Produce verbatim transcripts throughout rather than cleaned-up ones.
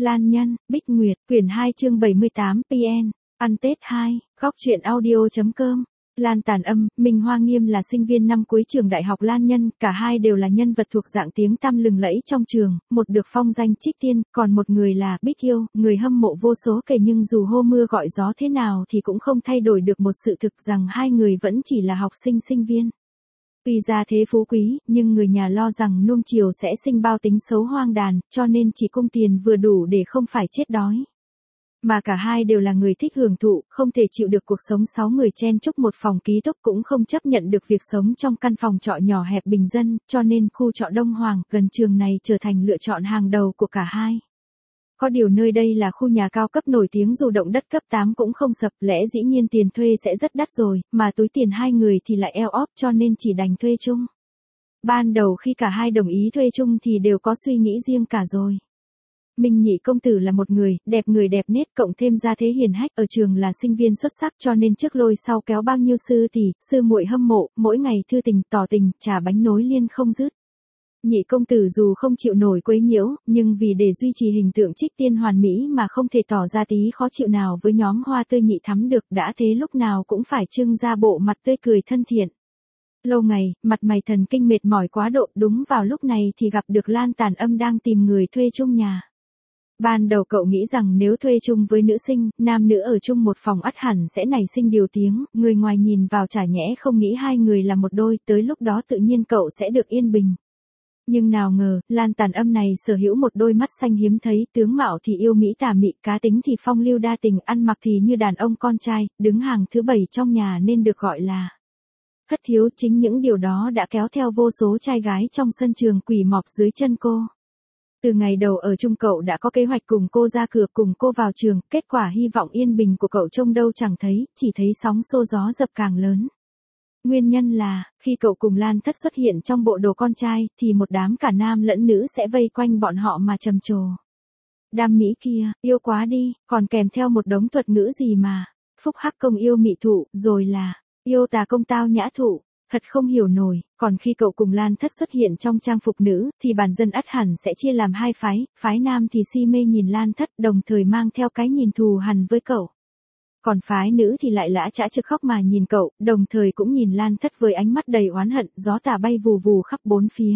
Lan Nhân, Bích Nguyệt, quyển hai chương bảy mươi tám pê en, ăn Tết hai, góc truyện audio.com. Lan Tàn Âm, Minh Hoa Nghiêm là sinh viên năm cuối trường đại học Lan Nhân, cả hai đều là nhân vật thuộc dạng tiếng tăm lừng lẫy trong trường, một được phong danh Trích Tiên, còn một người là Bích Yêu, người hâm mộ vô số kể nhưng dù hô mưa gọi gió thế nào thì cũng không thay đổi được một sự thực rằng hai người vẫn chỉ là học sinh sinh viên. Tuy ra thế phú quý, nhưng người nhà lo rằng nuông chiều sẽ sinh bao tính xấu hoang đàn, cho nên chỉ cung tiền vừa đủ để không phải chết đói. Mà cả hai đều là người thích hưởng thụ, không thể chịu được cuộc sống sáu người chen chúc một phòng ký túc, cũng không chấp nhận được việc sống trong căn phòng trọ nhỏ hẹp bình dân, cho nên khu trọ Đông Hoàng gần trường này trở thành lựa chọn hàng đầu của cả hai. Có điều nơi đây là khu nhà cao cấp nổi tiếng, dù động đất cấp tám cũng không sập, lẽ dĩ nhiên tiền thuê sẽ rất đắt rồi, mà túi tiền hai người thì lại eo óp, cho nên chỉ đành thuê chung. Ban đầu khi cả hai đồng ý thuê chung thì đều có suy nghĩ riêng cả rồi. Minh Nhị công tử là một người, đẹp người đẹp nết, cộng thêm gia thế hiền hách, ở trường là sinh viên xuất sắc, cho nên trước lôi sau kéo bao nhiêu sư tỷ, sư muội hâm mộ, mỗi ngày thư tình, tỏ tình, trà bánh nối liên không dứt. Nhị công tử dù không chịu nổi quấy nhiễu, nhưng vì để duy trì hình tượng Trích Tiên hoàn mỹ mà không thể tỏ ra tí khó chịu nào với nhóm hoa tươi nhị thắm được, đã thế lúc nào cũng phải trưng ra bộ mặt tươi cười thân thiện. Lâu ngày, mặt mày thần kinh mệt mỏi quá độ, đúng vào lúc này thì gặp được Lan Tàn Âm đang tìm người thuê chung nhà. Ban đầu cậu nghĩ rằng nếu thuê chung với nữ sinh, nam nữ ở chung một phòng ắt hẳn sẽ nảy sinh điều tiếng, người ngoài nhìn vào chả nhẽ không nghĩ hai người là một đôi, tới lúc đó tự nhiên cậu sẽ được yên bình. Nhưng nào ngờ, Lan Tàn Âm này sở hữu một đôi mắt xanh hiếm thấy, tướng mạo thì yêu mỹ tà mị, cá tính thì phong lưu đa tình, ăn mặc thì như đàn ông con trai, đứng hàng thứ bảy trong nhà nên được gọi là thất thiếu. Chính những điều đó đã kéo theo vô số trai gái trong sân trường quỳ mọp dưới chân cô. Từ ngày đầu ở chung cậu đã có kế hoạch cùng cô ra cửa, cùng cô vào trường, kết quả hy vọng yên bình của cậu trông đâu chẳng thấy, chỉ thấy sóng xô gió dập càng lớn. Nguyên nhân là, khi cậu cùng Lan Thất xuất hiện trong bộ đồ con trai, thì một đám cả nam lẫn nữ sẽ vây quanh bọn họ mà trầm trồ. Đam mỹ kia, yêu quá đi, còn kèm theo một đống thuật ngữ gì mà, phúc hắc công yêu mị thụ, rồi là, yêu tà công tao nhã thụ. Thật không hiểu nổi, còn khi cậu cùng Lan Thất xuất hiện trong trang phục nữ, thì bản dân ắt hẳn sẽ chia làm hai phái, phái nam thì si mê nhìn Lan Thất, đồng thời mang theo cái nhìn thù hằn với cậu. Còn phái nữ thì lại lã chã trực khóc mà nhìn cậu, đồng thời cũng nhìn Lan Thất với ánh mắt đầy oán hận, gió tà bay vù vù khắp bốn phía.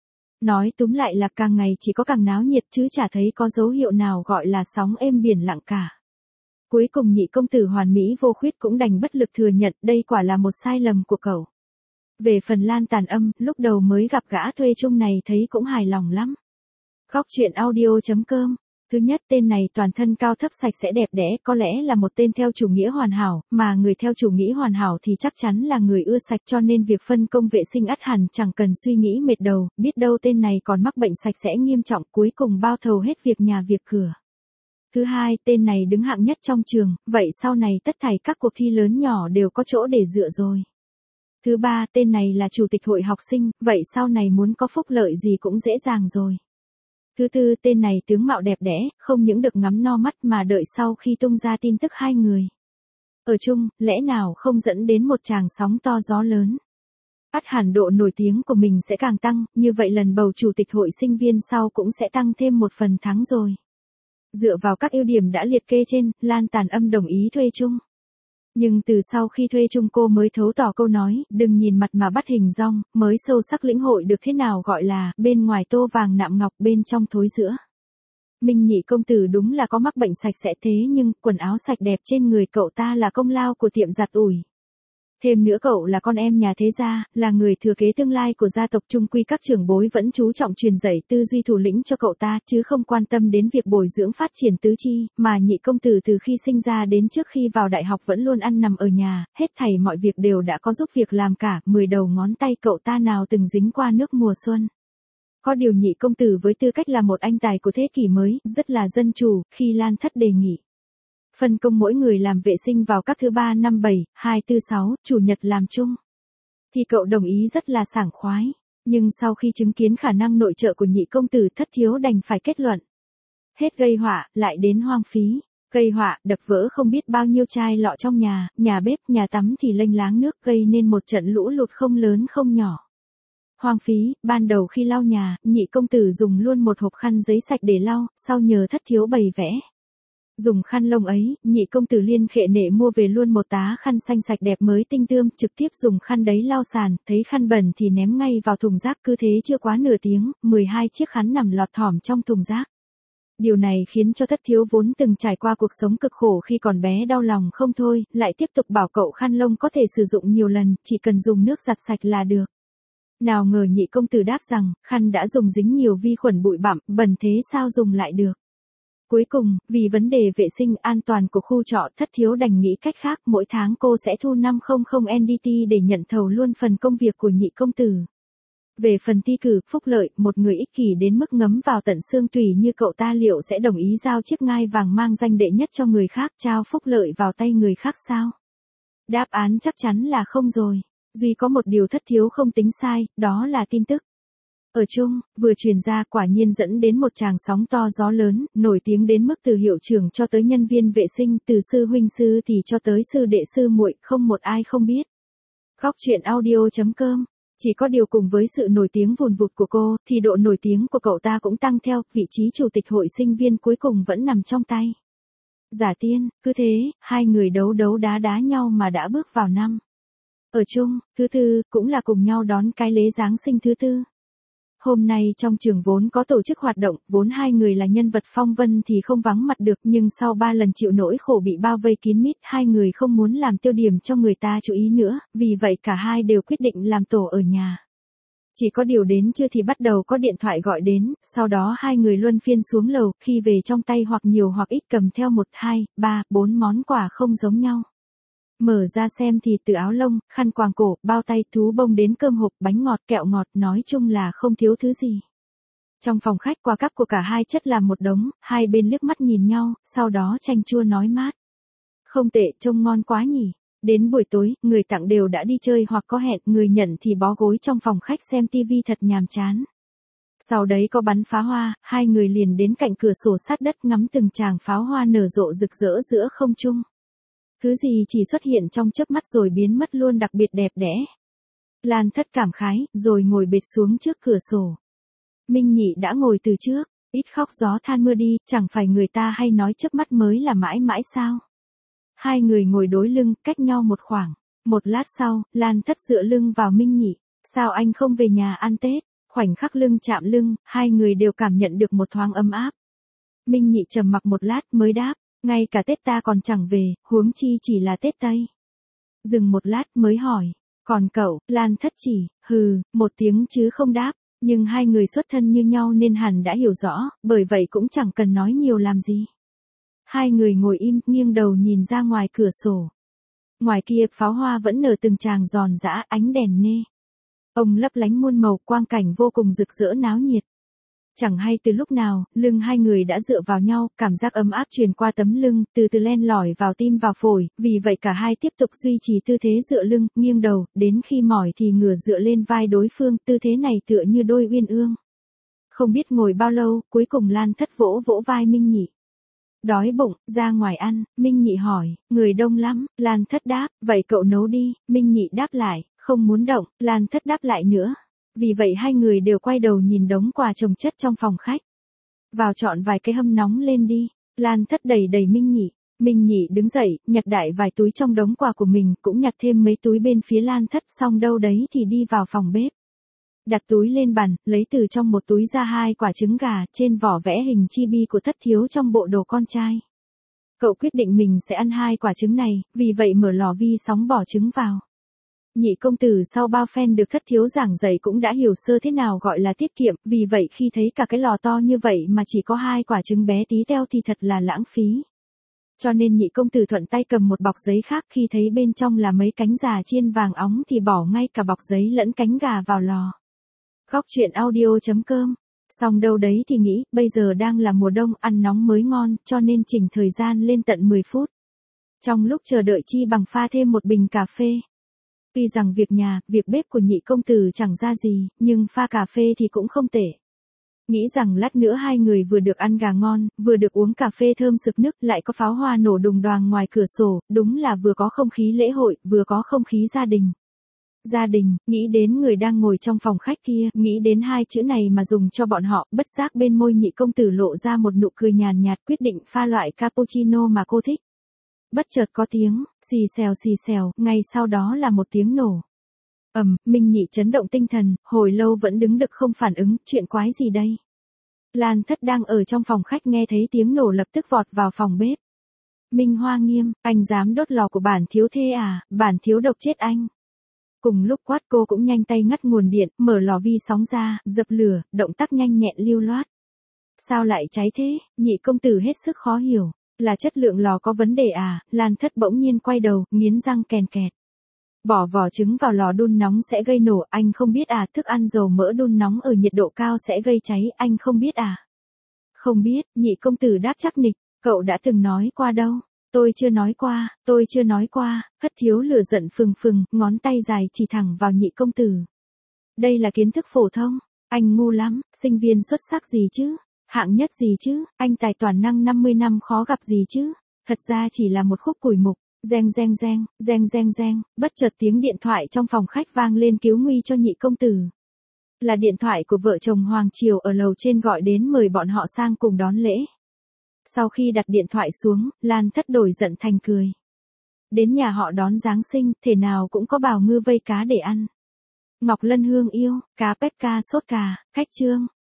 Nói túm lại là càng ngày chỉ có càng náo nhiệt chứ chả thấy có dấu hiệu nào gọi là sóng êm biển lặng cả. Cuối cùng nhị công tử hoàn mỹ vô khuyết cũng đành bất lực thừa nhận đây quả là một sai lầm của cậu. Về phần Lan Tàn Âm, lúc đầu mới gặp gã thuê chung này thấy cũng hài lòng lắm. Góc truyện audio.com. Thứ nhất, tên này toàn thân cao thấp sạch sẽ đẹp đẽ, có lẽ là một tên theo chủ nghĩa hoàn hảo, mà người theo chủ nghĩa hoàn hảo thì chắc chắn là người ưa sạch, cho nên việc phân công vệ sinh ắt hẳn chẳng cần suy nghĩ mệt đầu, biết đâu tên này còn mắc bệnh sạch sẽ nghiêm trọng, cuối cùng bao thầu hết việc nhà việc cửa. Thứ hai, tên này đứng hạng nhất trong trường, vậy sau này tất thảy các cuộc thi lớn nhỏ đều có chỗ để dựa rồi. Thứ ba, tên này là chủ tịch hội học sinh, vậy sau này muốn có phúc lợi gì cũng dễ dàng rồi. Thứ tư, tên này tướng mạo đẹp đẽ, không những được ngắm no mắt mà đợi sau khi tung ra tin tức hai người ở chung, lẽ nào không dẫn đến một tràng sóng to gió lớn. Ắt hẳn độ nổi tiếng của mình sẽ càng tăng, như vậy lần bầu chủ tịch hội sinh viên sau cũng sẽ tăng thêm một phần thắng rồi. Dựa vào các ưu điểm đã liệt kê trên, Lan Tàn Âm đồng ý thuê chung. Nhưng từ sau khi thuê chung cô mới thấu tỏ câu nói, đừng nhìn mặt mà bắt hình dong, mới sâu sắc lĩnh hội được thế nào gọi là, bên ngoài tô vàng nạm ngọc bên trong thối rữa. Minh Nhị công tử đúng là có mắc bệnh sạch sẽ thế nhưng, quần áo sạch đẹp trên người cậu ta là công lao của tiệm giặt ủi. Thêm nữa cậu là con em nhà thế gia, là người thừa kế tương lai của gia tộc, chung quy các trưởng bối vẫn chú trọng truyền dạy tư duy thủ lĩnh cho cậu ta, chứ không quan tâm đến việc bồi dưỡng phát triển tứ chi, mà nhị công tử từ khi sinh ra đến trước khi vào đại học vẫn luôn ăn nằm ở nhà, hết thảy mọi việc đều đã có giúp việc làm cả, mười đầu ngón tay cậu ta nào từng dính qua nước mùa xuân. Có điều nhị công tử với tư cách là một anh tài của thế kỷ mới, rất là dân chủ, khi Lan Thất đề nghị phân công mỗi người làm vệ sinh vào các thứ ba năm bảy, hai tư sáu, chủ nhật làm chung, thì cậu đồng ý rất là sảng khoái. Nhưng sau khi chứng kiến khả năng nội trợ của nhị công tử, Thất thiếu đành phải kết luận. Hết gây họa, lại đến hoang phí. Gây họa, đập vỡ không biết bao nhiêu chai lọ trong nhà, nhà bếp, nhà tắm thì lênh láng nước, gây nên một trận lũ lụt không lớn không nhỏ. hoang phí, ban đầu khi lau nhà, nhị công tử dùng luôn một hộp khăn giấy sạch để lau, sau nhờ thất thiếu bày vẽ. Dùng khăn lông ấy, nhị công tử liên khệ nệ mua về luôn một tá khăn xanh sạch đẹp mới tinh tươm, trực tiếp dùng khăn đấy lau sàn, thấy khăn bẩn thì ném ngay vào thùng rác, cứ thế chưa quá nửa tiếng, mười hai chiếc khăn nằm lọt thỏm trong thùng rác. Điều này khiến cho thất thiếu vốn từng trải qua cuộc sống cực khổ khi còn bé đau lòng không thôi, lại tiếp tục bảo cậu khăn lông có thể sử dụng nhiều lần, chỉ cần dùng nước giặt sạch là được. Nào ngờ nhị công tử đáp rằng, khăn đã dùng dính nhiều vi khuẩn bụi bặm, bẩn thế sao dùng lại được. Cuối cùng, vì vấn đề vệ sinh an toàn của khu trọ, thất thiếu đành nghĩ cách khác, mỗi tháng cô sẽ thu năm trăm en đê tê để nhận thầu luôn phần công việc của nhị công tử. Về phần thi cử, phúc lợi, một người ích kỷ đến mức ngấm vào tận xương tủy như cậu ta liệu sẽ đồng ý giao chiếc ngai vàng mang danh đệ nhất cho người khác, trao phúc lợi vào tay người khác sao? Đáp án chắc chắn là không rồi. Duy có một điều thất thiếu không tính sai, đó là tin tức. Ở chung, vừa truyền ra quả nhiên dẫn đến một tràng sóng to gió lớn, nổi tiếng đến mức từ hiệu trưởng cho tới nhân viên vệ sinh, từ sư huynh sư thì cho tới sư đệ sư muội, không một ai không biết. Góc truyện audio chấm com. Chỉ có điều cùng với sự nổi tiếng vùn vụt của cô, thì độ nổi tiếng của cậu ta cũng tăng theo, vị trí chủ tịch hội sinh viên cuối cùng vẫn nằm trong tay. Giả Tiên, cứ thế, hai người đấu đấu đá đá nhau mà đã bước vào năm. Ở chung, thứ tư, cũng là cùng nhau đón cái lễ Giáng sinh thứ tư. Hôm nay trong trường vốn có tổ chức hoạt động, vốn hai người là nhân vật phong vân thì không vắng mặt được, nhưng sau ba lần chịu nỗi khổ bị bao vây kín mít, hai người không muốn làm tiêu điểm cho người ta chú ý nữa, vì vậy cả hai đều quyết định làm tổ ở nhà. Chỉ có điều đến trưa thì bắt đầu có điện thoại gọi đến, sau đó hai người luân phiên xuống lầu, khi về trong tay hoặc nhiều hoặc ít cầm theo một, hai, ba, bốn món quà không giống nhau. Mở ra xem thì từ áo lông, khăn quàng cổ, bao tay, thú bông đến cơm hộp, bánh ngọt, kẹo ngọt, nói chung là không thiếu thứ gì. Trong phòng khách quà cắp của cả hai chất làm một đống, hai bên liếc mắt nhìn nhau, sau đó chanh chua nói mát. Không tệ, trông ngon quá nhỉ. Đến buổi tối, người tặng đều đã đi chơi hoặc có hẹn, người nhận thì bó gối trong phòng khách xem tivi thật nhàm chán. Sau đấy có bắn pháo hoa, hai người liền đến cạnh cửa sổ sát đất ngắm từng tràng pháo hoa nở rộ rực rỡ giữa không trung. Thứ gì chỉ xuất hiện trong chớp mắt rồi biến mất luôn, đặc biệt đẹp đẽ. Lan Thất cảm khái, rồi ngồi bệt xuống trước cửa sổ. Minh Nhị đã ngồi từ trước, ít khóc gió than mưa đi, chẳng phải người ta hay nói chớp mắt mới là mãi mãi sao. Hai người ngồi đối lưng, cách nhau một khoảng. Một lát sau, Lan Thất dựa lưng vào Minh Nhị. Sao anh không về nhà ăn Tết? Khoảnh khắc lưng chạm lưng, hai người đều cảm nhận được một thoáng ấm áp. Minh Nhị trầm mặc một lát mới đáp. Ngay cả Tết ta còn chẳng về, huống chi chỉ là Tết Tây. Dừng một lát mới hỏi. Còn cậu, Lan Thất chỉ, hừ, một tiếng chứ không đáp. Nhưng hai người xuất thân như nhau nên hẳn đã hiểu rõ, bởi vậy cũng chẳng cần nói nhiều làm gì. Hai người ngồi im, nghiêng đầu nhìn ra ngoài cửa sổ. Ngoài kia, pháo hoa vẫn nở từng tràng giòn giã, ánh đèn nê. Ông lấp lánh muôn màu, quang cảnh vô cùng rực rỡ náo nhiệt. Chẳng hay từ lúc nào, lưng hai người đã dựa vào nhau, cảm giác ấm áp truyền qua tấm lưng, từ từ len lỏi vào tim vào phổi, vì vậy cả hai tiếp tục duy trì tư thế dựa lưng, nghiêng đầu, đến khi mỏi thì ngửa dựa lên vai đối phương, tư thế này tựa như đôi uyên ương. Không biết ngồi bao lâu, cuối cùng Lan Thất vỗ vỗ vai Minh Nhị. Đói bụng, ra ngoài ăn, Minh Nhị hỏi, người đông lắm, Lan Thất đáp, vậy cậu nấu đi, Minh Nhị đáp lại, không muốn động, Lan Thất đáp lại nữa. Vì vậy hai người đều quay đầu nhìn đống quà chồng chất trong phòng khách. Vào chọn vài cái hâm nóng lên đi, Lan Thất đẩy đẩy Minh Nhị. Minh Nhị đứng dậy, nhặt đại vài túi trong đống quà của mình, cũng nhặt thêm mấy túi bên phía Lan Thất, xong đâu đấy thì đi vào phòng bếp. Đặt túi lên bàn, lấy từ trong một túi ra hai quả trứng gà, trên vỏ vẽ hình chibi của Thất thiếu trong bộ đồ con trai. Cậu quyết định mình sẽ ăn hai quả trứng này, vì vậy mở lò vi sóng bỏ trứng vào. Nhị công tử sau bao phen được Thất thiếu giảng dạy cũng đã hiểu sơ thế nào gọi là tiết kiệm, vì vậy khi thấy cả cái lò to như vậy mà chỉ có hai quả trứng bé tí teo thì thật là lãng phí. Cho nên nhị công tử thuận tay cầm một bọc giấy khác, khi thấy bên trong là mấy cánh gà chiên vàng óng thì bỏ ngay cả bọc giấy lẫn cánh gà vào lò. Góc truyện audio chấm com. Xong đâu đấy thì nghĩ, bây giờ đang là mùa đông, ăn nóng mới ngon, cho nên chỉnh thời gian lên tận mười phút. Trong lúc chờ đợi chi bằng pha thêm một bình cà phê. Tuy rằng việc nhà, việc bếp của nhị công tử chẳng ra gì, nhưng pha cà phê thì cũng không tệ. Nghĩ rằng lát nữa hai người vừa được ăn gà ngon, vừa được uống cà phê thơm sực nức, lại có pháo hoa nổ đùng đoàng ngoài cửa sổ, đúng là vừa có không khí lễ hội, vừa có không khí gia đình. Gia đình, nghĩ đến người đang ngồi trong phòng khách kia, nghĩ đến hai chữ này mà dùng cho bọn họ, bất giác bên môi nhị công tử lộ ra một nụ cười nhàn nhạt, quyết định pha loại cappuccino mà cô thích. Bất chợt có tiếng, xì xèo xì xèo, ngay sau đó là một tiếng nổ. Ầm, Minh Nhị chấn động tinh thần, hồi lâu vẫn đứng đực không phản ứng, chuyện quái gì đây? Lan Thất đang ở trong phòng khách nghe thấy tiếng nổ lập tức vọt vào phòng bếp. Minh Hoa Nghiêm, anh dám đốt lò của bản thiếu thê à, bản thiếu độc chết anh. Cùng lúc quát cô cũng nhanh tay ngắt nguồn điện, mở lò vi sóng ra, dập lửa, động tác nhanh nhẹn lưu loát. Sao lại cháy thế, nhị công tử hết sức khó hiểu, là chất lượng lò có vấn đề à, Lan Thất bỗng nhiên quay đầu, nghiến răng kèn kẹt. Bỏ vỏ trứng vào lò đun nóng sẽ gây nổ, anh không biết à, thức ăn dầu mỡ đun nóng ở nhiệt độ cao sẽ gây cháy, anh không biết à. Không biết, nhị công tử đáp chắc nịch, cậu đã từng nói qua đâu. Tôi chưa nói qua, tôi chưa nói qua, Hất Thiếu lửa giận phừng phừng, ngón tay dài chỉ thẳng vào nhị công tử. Đây là kiến thức phổ thông, anh ngu lắm, sinh viên xuất sắc gì chứ, hạng nhất gì chứ, anh tài toàn năng năm mươi năm khó gặp gì chứ, thật ra chỉ là một khúc củi mục. Reng reng reng, reng reng reng, bất chợt tiếng điện thoại trong phòng khách vang lên cứu nguy cho nhị công tử. Là điện thoại của vợ chồng Hoàng Triều ở lầu trên gọi đến mời bọn họ sang cùng đón lễ. Sau khi đặt điện thoại xuống, Lan Thất đổi giận thành cười. Đến nhà họ đón Giáng sinh, thể nào cũng có bào ngư vây cá để ăn. Ngọc Lân Hương yêu, cá Pepca sốt cà, khách trương,